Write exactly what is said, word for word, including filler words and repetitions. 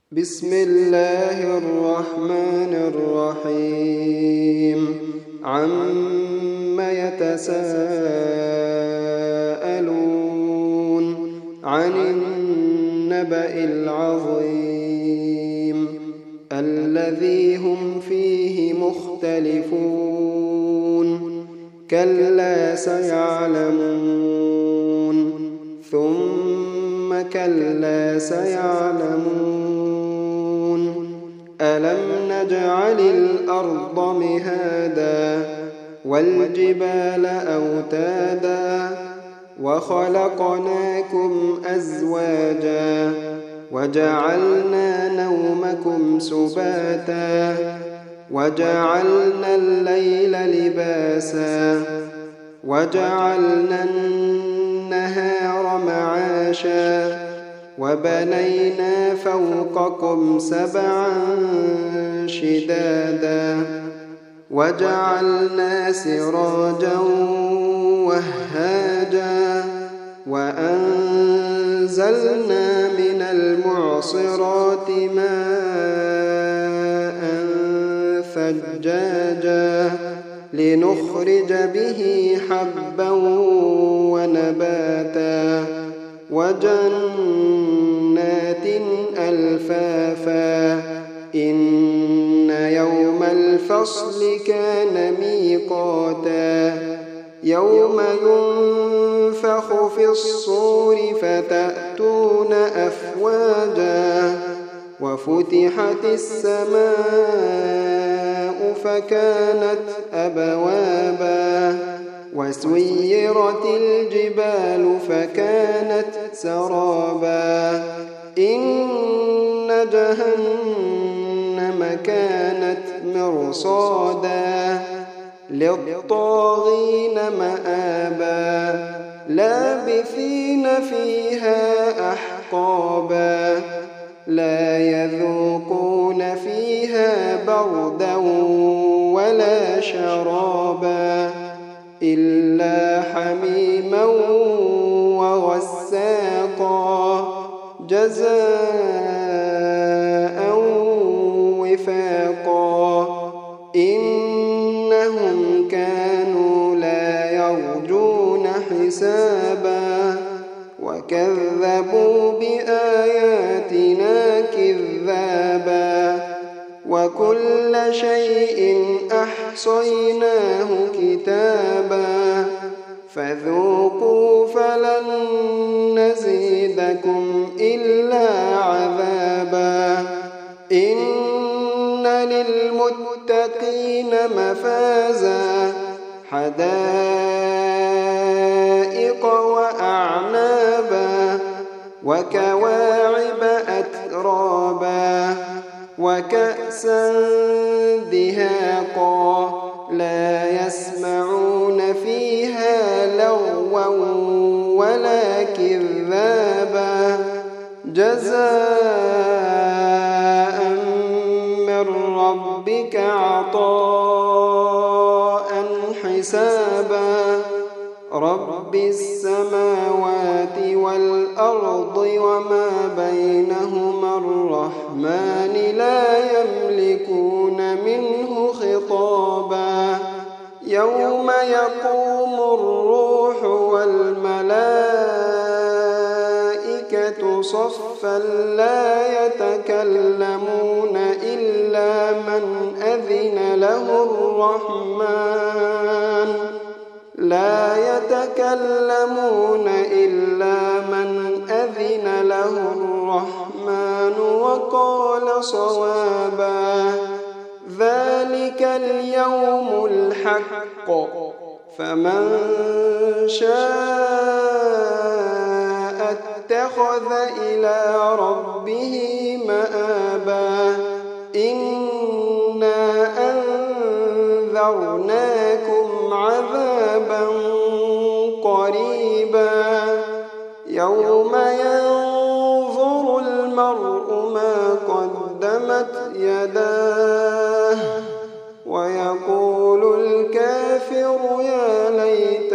بسم الله الرحمن الرحيم عم يتساءلون عن النبأ العظيم الذي هم فيه مختلفون كلا سيعلمون ثم كلا سيعلمون ألم نجعل الأرض مهادا والجبال أوتادا وخلقناكم أزواجا وجعلنا نومكم سباتا وجعلنا الليل لباسا وجعلنا النهار معاشا وبنينا فوقكم سبعا شدادا وجعلنا سراجا وهاجا وأنزلنا من المعصرات ماء ثجاجا لنخرج به حبا ونباتا وجنات ألفافا إن يوم الفصل كان ميقاتا يوم ينفخ في الصور فتأتون أفواجا وفتحت السماء فكانت أبوابا وسيرت الجبال فكانت سرابا إن جهنم كانت مرصادا للطاغين مآبا لابثين فيها أحقابا لا يذوقون فيها بردا ولا شرابا إلا حميما وغساقا جزاء وفاقا إنهم كانوا لا يرجون حسابا وكذبوا بآياتنا كذابا وكل شيء أحصيناه كتابا فذوقوا فلن نزيدكم إلا عذابا إن للمتقين مفازا حدائق وأعنابا وكواعب أترابا وكأسا دهاقا لا يسمعون فيها لغوا ولا كذابا جزاء من ربك عطاء حسابا رب السماوات والأرض وما بينهما الرحمن لا يملكون منه خطابا يوم يقوم الروح والملائكة صفا لا يتكلمون إلا من أذن له الرحمن لا يتكلمون إلا من أذن له الرحمن وقال صوابا ذلك اليوم الحق فمن شاء اتخذ إلى ربه مآبا إنا أنذرناكم عذابا قريبا يوم ينظر المرء ما قدمت يداه ويقول الكافر يا ليت